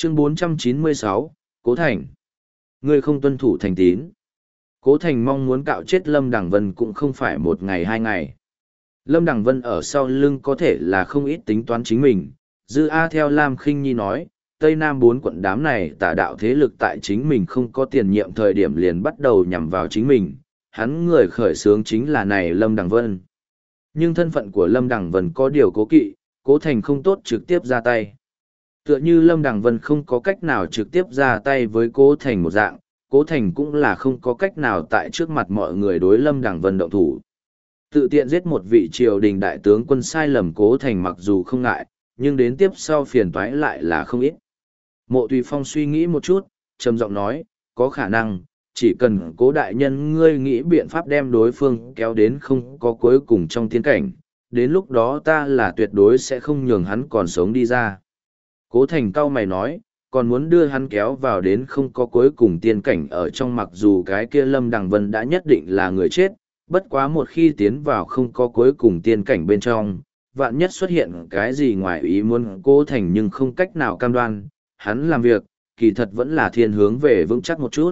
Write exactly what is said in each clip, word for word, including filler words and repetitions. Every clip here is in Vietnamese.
Chương bốn trăm chín mươi sáu, Cố Thành. Ngươi không tuân thủ thành tín. Cố Thành mong muốn cạo chết Lâm Đằng Vân cũng không phải một ngày hai ngày. Lâm Đằng Vân ở sau lưng có thể là không ít tính toán chính mình. Dư A theo Lam Khinh Nhi nói, Tây Nam bốn quận đám này tà đạo thế lực tại chính mình không có tiền nhiệm thời điểm liền bắt đầu nhằm vào chính mình. Hắn người khởi xướng chính là này Lâm Đằng Vân. Nhưng thân phận của Lâm Đằng Vân có điều cố kỵ, Cố Thành không tốt trực tiếp ra tay. Tựa như Lâm Đằng Vân không có cách nào trực tiếp ra tay với Cố Thành một dạng, Cố Thành cũng là không có cách nào tại trước mặt mọi người đối Lâm Đằng Vân động thủ. Tự tiện giết một vị triều đình đại tướng quân sai lầm Cố Thành mặc dù không ngại, nhưng đến tiếp sau phiền toái lại là không ít. Mộ Tùy Phong suy nghĩ một chút, trầm giọng nói, có khả năng, chỉ cần Cố đại nhân ngươi nghĩ biện pháp đem đối phương kéo đến không có cuối cùng trong tiến cảnh, đến lúc đó ta là tuyệt đối sẽ không nhường hắn còn sống đi ra. Cố Thành cau mày nói, còn muốn đưa hắn kéo vào đến không có cuối cùng tiên cảnh ở trong, mặc dù cái kia Lâm Đằng Vân đã nhất định là người chết, bất quá một khi tiến vào không có cuối cùng tiên cảnh bên trong, vạn nhất xuất hiện cái gì ngoài ý muốn Cố Thành nhưng không cách nào cam đoan, hắn làm việc, kỳ thật vẫn là thiên hướng về vững chắc một chút.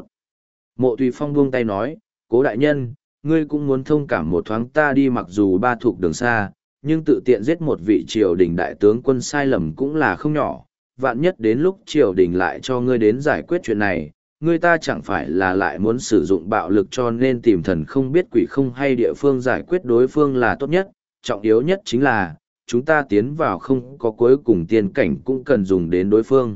Mộ Tùy Phong buông tay nói, Cố đại nhân, ngươi cũng muốn thông cảm một thoáng ta đi, mặc dù ba thuộc đường xa, nhưng tự tiện giết một vị triều đình đại tướng quân sai lầm cũng là không nhỏ. Vạn nhất đến lúc triều đình lại cho ngươi đến giải quyết chuyện này, ngươi ta chẳng phải là lại muốn sử dụng bạo lực, cho nên tìm thần không biết quỷ không hay địa phương giải quyết đối phương là tốt nhất. Trọng yếu nhất chính là, chúng ta tiến vào không có cuối cùng tiên cảnh cũng cần dùng đến đối phương.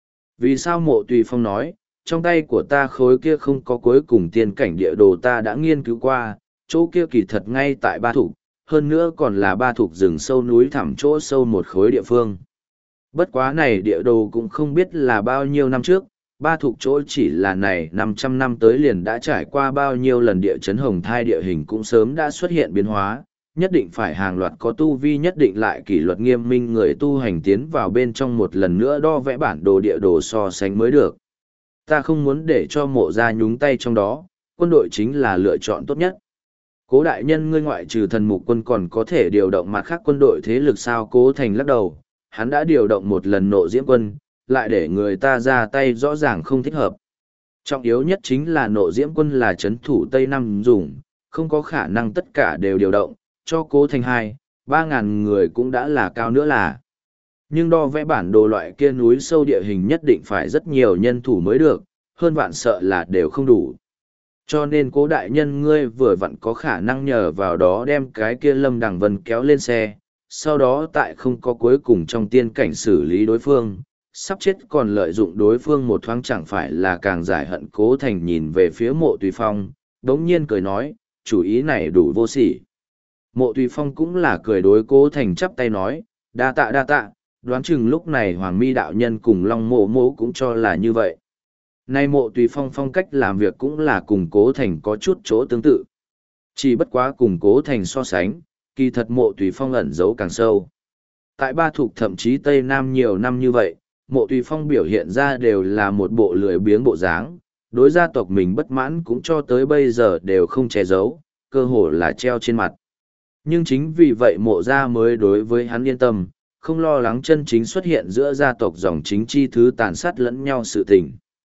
Vì sao Mộ Tùy Phong nói, trong tay của ta khối kia không có cuối cùng tiên cảnh địa đồ ta đã nghiên cứu qua, chỗ kia kỳ thật ngay tại ba thục, hơn nữa còn là ba thục rừng sâu núi thẳm chỗ sâu một khối địa phương. Bất quá này địa đồ cũng không biết là bao nhiêu năm trước, ba thuộc chỗ chỉ là này năm trăm năm tới liền đã trải qua bao nhiêu lần địa chấn hồng thai, địa hình cũng sớm đã xuất hiện biến hóa, nhất định phải hàng loạt có tu vi nhất định lại kỷ luật nghiêm minh người tu hành tiến vào bên trong một lần nữa đo vẽ bản đồ địa đồ so sánh mới được. Ta không muốn để cho Mộ gia nhúng tay trong đó, quân đội chính là lựa chọn tốt nhất. Cố đại nhân ngươi ngoại trừ thần mục quân còn có thể điều động mặt khác quân đội thế lực sao? Cố Thành lắc đầu. Hắn đã điều động một lần Nộ Diễm quân, lại để người ta ra tay rõ ràng không thích hợp. Trọng yếu nhất chính là Nộ Diễm quân là chấn thủ Tây Nam dùng, không có khả năng tất cả đều điều động, cho Cố Thành hai, ba ngàn người cũng đã là cao nữa là. Nhưng đo vẽ bản đồ loại kia núi sâu địa hình nhất định phải rất nhiều nhân thủ mới được, hơn vạn sợ là đều không đủ. Cho nên Cố đại nhân ngươi vừa vặn có khả năng nhờ vào đó đem cái kia Lâm Đằng Vân kéo lên xe, sau đó tại không có cuối cùng trong tiên cảnh xử lý đối phương, sắp chết còn lợi dụng đối phương một thoáng chẳng phải là càng giải hận. Cố Thành nhìn về phía Mộ Tùy Phong, đống nhiên cười nói, chủ ý này đủ vô sỉ. Mộ Tùy Phong cũng là cười đối Cố Thành chắp tay nói, đa tạ đa tạ, đoán chừng lúc này Hoàng Mi đạo nhân cùng Long Mộ Mộ cũng cho là như vậy. Nay Mộ Tùy Phong phong cách làm việc cũng là cùng Cố Thành có chút chỗ tương tự. Chỉ bất quá cùng Cố Thành so sánh, kỳ thật Mộ Tùy Phong ẩn giấu càng sâu. Tại ba thuộc thậm chí Tây Nam nhiều năm như vậy, Mộ Tùy Phong biểu hiện ra đều là một bộ lười biếng bộ dáng, đối gia tộc mình bất mãn cũng cho tới bây giờ đều không che giấu, cơ hồ là treo trên mặt. Nhưng chính vì vậy Mộ gia mới đối với hắn yên tâm, không lo lắng chân chính xuất hiện giữa gia tộc dòng chính chi thứ tàn sát lẫn nhau sự tình.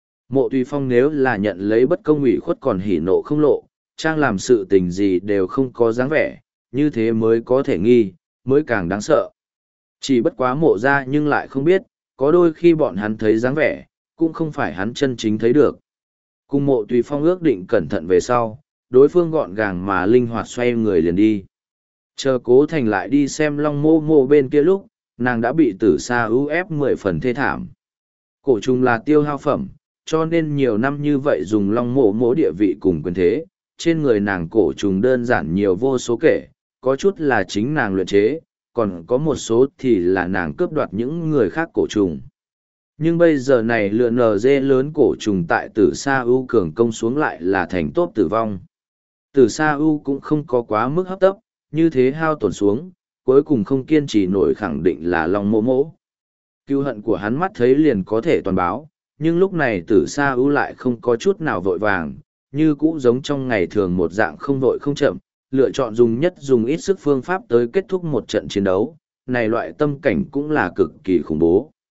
Mộ Tùy Phong nếu là nhận lấy bất công ủy khuất còn hỉ nộ không lộ, trang làm sự tình gì đều không có dáng vẻ, như thế mới có thể nghi, mới càng đáng sợ. Chỉ bất quá Mộ gia nhưng lại không biết, có đôi khi bọn hắn thấy dáng vẻ, cũng không phải hắn chân chính thấy được. Cùng Mộ Tùy Phong ước định cẩn thận về sau, đối phương gọn gàng mà linh hoạt xoay người liền đi. Chờ Cố Thành lại đi xem Long Mô Mô bên kia lúc, nàng đã bị Tử Sa ưu ép mười phần thê thảm. Cổ trùng là tiêu hao phẩm, cho nên nhiều năm như vậy dùng Long Mô Mô địa vị cùng quyền thế, trên người nàng cổ trùng đơn giản nhiều vô số kể, có chút là chính nàng luyện chế, còn có một số thì là nàng cướp đoạt những người khác cổ trùng. Nhưng bây giờ này lựa nờ dê lớn cổ trùng tại Tử Sa ưu cường công xuống lại là thành tốt tử vong. Tử Sa ưu cũng không có quá mức hấp tấp, như thế hao tổn xuống, cuối cùng không kiên trì nổi khẳng định là Long Mô Mô. Cưu hận của hắn mắt thấy liền có thể toàn báo, nhưng lúc này Tử Sa ưu lại không có chút nào vội vàng, như cũ giống trong ngày thường một dạng không vội không chậm, lựa chọn dùng nhất dùng ít sức phương pháp tới kết thúc một trận chiến đấu, này loại tâm cảnh cũng là cực kỳ khủng bố.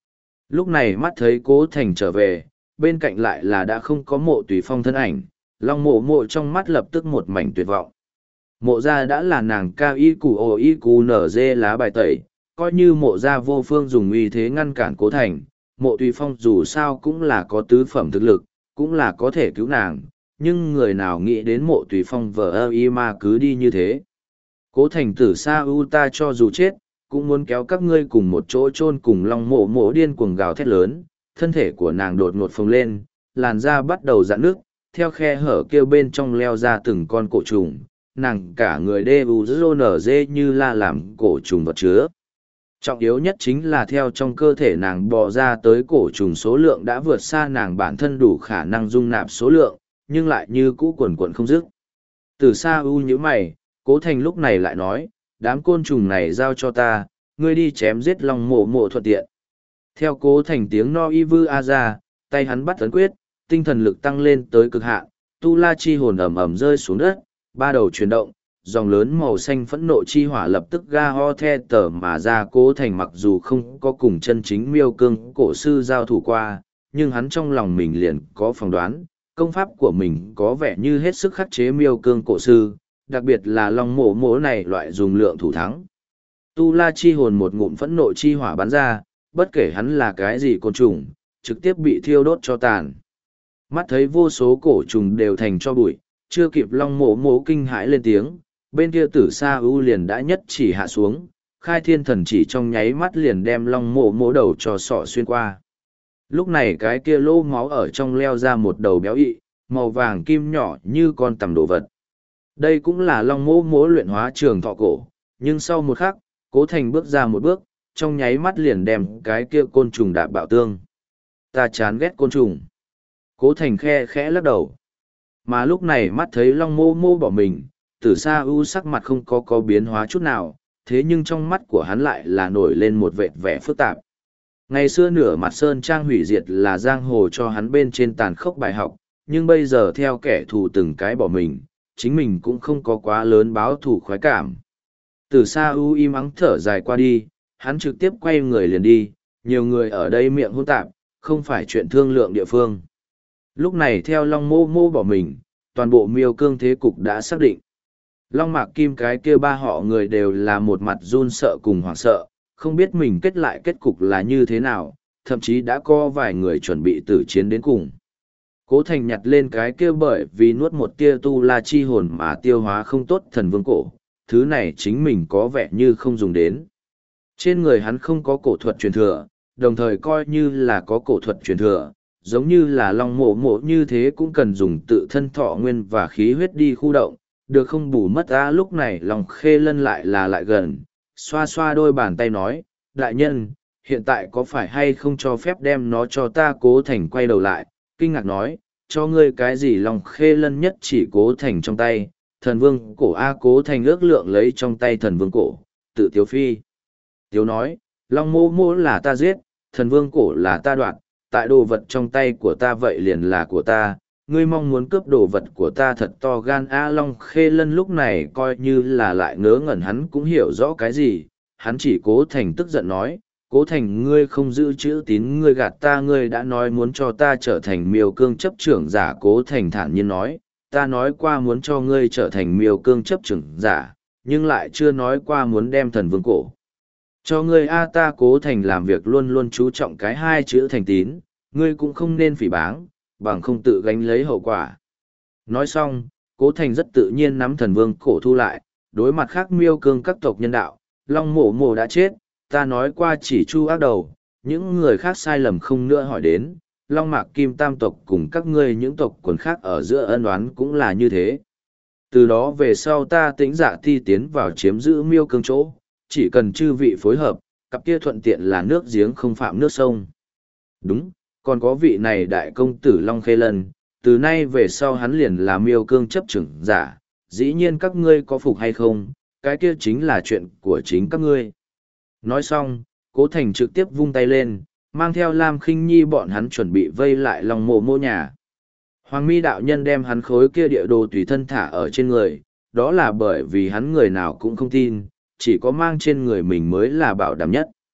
Lúc này mắt thấy cố thành trở về, bên cạnh lại là đã không có mộ tùy phong thân ảnh, long mộ mộ trong mắt lập tức một mảnh tuyệt vọng. Mộ gia đã là nàng cao y củ ồ y củ nở dê lá bài tẩy, coi như mộ gia vô phương dùng uy thế ngăn cản cố thành, mộ tùy phong dù sao cũng là có tứ phẩm thực lực, cũng là có thể cứu nàng, nhưng người nào nghĩ đến mộ tùy phong vờ ơ y mà cứ đi như thế. Cố thành tử sa u ta cho dù chết, cũng muốn kéo các ngươi cùng một chỗ chôn cùng long mộ mộ điên cuồng gào thét lớn, thân thể của nàng đột ngột phồng lên, làn da bắt đầu rạn nước, theo khe hở kêu bên trong leo ra từng con cổ trùng, nàng cả người đê u dô nở dê như la làm cổ trùng vật chứa. Trọng yếu nhất chính là theo trong cơ thể nàng bò ra tới cổ trùng số lượng đã vượt xa nàng bản thân đủ khả năng dung nạp số lượng, nhưng lại như cũ quần quần không dứt. Từ xa u như mày, cố thành lúc này lại nói, đám côn trùng này giao cho ta, ngươi đi chém giết long mộ mộ thuận tiện. Theo cố thành tiếng no y vư a ra, tay hắn bắt ấn quyết, tinh thần lực tăng lên tới cực hạn, tu la chi hồn ẩm ẩm rơi xuống đất, ba đầu chuyển động, dòng lớn màu xanh phẫn nộ chi hỏa lập tức ga ho the tở mà ra. Cố thành mặc dù không có cùng chân chính miêu cương cổ sư giao thủ qua, nhưng hắn trong lòng mình liền có phỏng đoán, công pháp của mình có vẻ như hết sức khắc chế miêu cương cổ sư, đặc biệt là long mộ mộ này loại dùng lượng thủ thắng. Tu la chi hồn một ngụm phẫn nộ chi hỏa bắn ra, bất kể hắn là cái gì côn trùng, trực tiếp bị thiêu đốt cho tàn. Mắt thấy vô số cổ trùng đều thành cho bụi, chưa kịp long mộ mộ kinh hãi lên tiếng, bên kia tử sa ưu liền đã nhất chỉ hạ xuống, khai thiên thần chỉ trong nháy mắt liền đem long mộ mộ đầu cho sọ xuyên qua. Lúc này cái kia lô máu ở trong leo ra một đầu béo ị, màu vàng kim nhỏ như con tằm đồ vật. Đây cũng là long mộ mộ luyện hóa trường thọ cổ, nhưng sau một khắc, cố thành bước ra một bước, trong nháy mắt liền đem cái kia côn trùng đạp bạo tương. Ta chán ghét côn trùng. Cố thành khe khẽ lắc đầu. Mà lúc này mắt thấy long mô mô bỏ mình, tử sa ưu sắc mặt không có có biến hóa chút nào, thế nhưng trong mắt của hắn lại là nổi lên một vệt vẻ phức tạp. Ngày xưa nửa mặt sơn trang hủy diệt là giang hồ cho hắn bên trên tàn khốc bài học, nhưng bây giờ theo kẻ thù từng cái bỏ mình, chính mình cũng không có quá lớn báo thù khoái cảm. Tử sa ưu im ắng thở dài qua đi, hắn trực tiếp quay người liền đi, nhiều người ở đây miệng hỗn tạp, không phải chuyện thương lượng địa phương. Lúc này theo Long Mô Mô bỏ mình, toàn bộ miêu cương thế cục đã xác định. Long Mạc Kim cái kia ba họ người đều là một mặt run sợ cùng hoảng sợ, không biết mình kết lại kết cục là như thế nào, thậm chí đã có vài người chuẩn bị tử chiến đến cùng. Cố Thành nhặt lên cái kia bởi vì nuốt một tia tu la chi hồn mà tiêu hóa không tốt thần vương cổ, thứ này chính mình có vẻ như không dùng đến. Trên người hắn không có cổ thuật truyền thừa, đồng thời coi như là có cổ thuật truyền thừa, giống như là long mộ mộ như thế cũng cần dùng tự thân thọ nguyên và khí huyết đi khu động, được không bù mất. Ta lúc này lòng khê lân lại là lại gần, xoa xoa đôi bàn tay nói, đại nhân, hiện tại có phải hay không cho phép đem nó cho ta? Cố Thành quay đầu lại, kinh ngạc nói, cho ngươi cái gì? Lòng khê lân nhất chỉ Cố Thành trong tay, thần vương cổ. A. Cố Thành ước lượng lấy trong tay thần vương cổ, tự tiếu phi. Tiếu nói, long mô mô là ta giết, thần vương cổ là ta đoạt, tại đồ vật trong tay của ta vậy liền là của ta, ngươi mong muốn cướp đồ vật của ta thật to gan. A. Long khê lân lúc này coi như là lại ngớ ngẩn, hắn cũng hiểu rõ cái gì, hắn chỉ Cố Thành tức giận nói, Cố Thành ngươi không giữ chữ tín, ngươi gạt ta, ngươi đã nói muốn cho ta trở thành miêu cương chấp trưởng giả. Cố Thành thản nhiên nói, ta nói qua muốn cho ngươi trở thành miêu cương chấp trưởng giả, nhưng lại chưa nói qua muốn đem thần vương cổ cho ngươi. A. Ta Cố Thành làm việc luôn luôn chú trọng cái hai chữ thành tín, ngươi cũng không nên phỉ báng, bằng không tự gánh lấy hậu quả. Nói xong, Cố Thành rất tự nhiên nắm thần vương cổ thu lại, đối mặt khác miêu cương các tộc nhân đạo, long mổ mổ đã chết, ta nói qua chỉ chu ác đầu, những người khác sai lầm không nữa hỏi đến, long mạc kim tam tộc cùng các ngươi những tộc quần khác ở giữa ân oán cũng là như thế. Từ đó về sau ta tĩnh dạ thi tiến vào chiếm giữ miêu cương chỗ, chỉ cần chư vị phối hợp, cặp kia thuận tiện là nước giếng không phạm nước sông. Đúng, còn có vị này đại công tử Long Khê Lân, từ nay về sau hắn liền là miêu cương chấp trưởng giả, dĩ nhiên các ngươi có phục hay không, cái kia chính là chuyện của chính các ngươi. Nói xong, Cố Thành trực tiếp vung tay lên, mang theo Lam Khinh Nhi bọn hắn chuẩn bị vây lại Long mộ mô nhà. Hoàng Mi đạo nhân đem hắn khối kia địa đồ tùy thân thả ở trên người, đó là bởi vì hắn người nào cũng không tin, chỉ có mang trên người mình mới là bảo đảm nhất.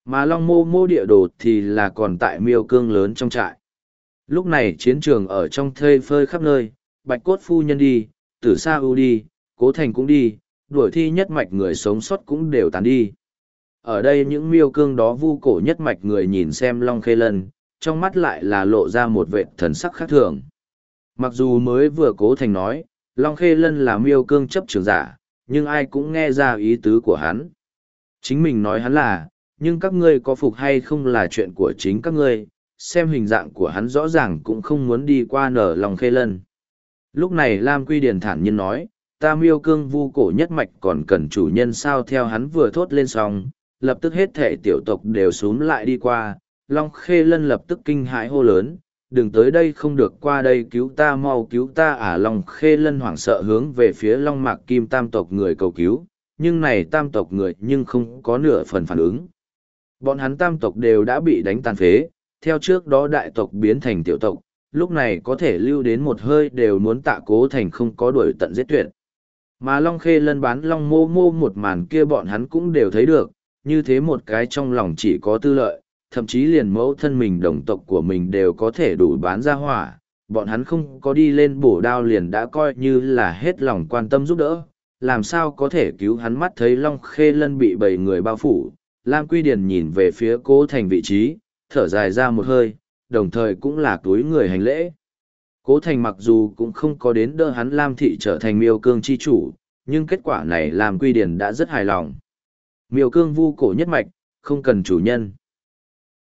Mà Long Mô Mô địa đồ thì là còn tại miêu cương lớn trong trại. Lúc này chiến trường ở trong thây phơi khắp nơi, Bạch Cốt phu nhân đi, Tử Sa ưu đi, Cố Thành cũng đi, đuổi thi nhất mạch người sống sót cũng đều tán đi. Ở đây những miêu cương đó vu cổ nhất mạch người nhìn xem Long Khê Lân, trong mắt lại là lộ ra một vệt thần sắc khác thường. Mặc dù mới vừa Cố Thành nói, Long Khê Lân là miêu cương chấp trường giả, nhưng ai cũng nghe ra ý tứ của hắn. Chính mình nói hắn là, nhưng các ngươi có phục hay không là chuyện của chính các ngươi, xem hình dạng của hắn rõ ràng cũng không muốn đi qua nở Long Khê Lân. Lúc này Lam Quy Điền thản nhiên nói, ta miêu cương vu cổ nhất mạch còn cần chủ nhân sao theo hắn vừa thốt lên xong, lập tức hết thể tiểu tộc đều xuống lại đi qua, Long Khê Lân lập tức kinh hãi hô lớn, đừng tới đây không được qua đây cứu ta mau cứu ta à Long Khê Lân hoảng sợ hướng về phía Long Mạc Kim tam tộc người cầu cứu, nhưng này tam tộc người nhưng không có nửa phần phản ứng. Bọn hắn tam tộc đều đã bị đánh tàn phế, theo trước đó đại tộc biến thành tiểu tộc, lúc này có thể lưu đến một hơi đều muốn tạ Cố Thành không có đuổi tận giết tuyệt. Mà Long Khê Lân bán Long Mô Mô một màn kia bọn hắn cũng đều thấy được, như thế một cái trong lòng chỉ có tư lợi, thậm chí liền mẫu thân mình đồng tộc của mình đều có thể đủ bán ra hỏa, bọn hắn không có đi lên bổ đao liền đã coi như là hết lòng quan tâm giúp đỡ, làm sao có thể cứu hắn mắt thấy Long Khê Lân bị bảy người bao phủ. Lam Quy Điền nhìn về phía Cố Thành vị trí, thở dài ra một hơi, đồng thời cũng là túi người hành lễ. Cố Thành mặc dù cũng không có đến đỡ hắn Lam Thị trở thành miêu cương chi chủ, nhưng kết quả này Lam Quy Điền đã rất hài lòng. Miêu cương vu cổ nhất mạch, không cần chủ nhân.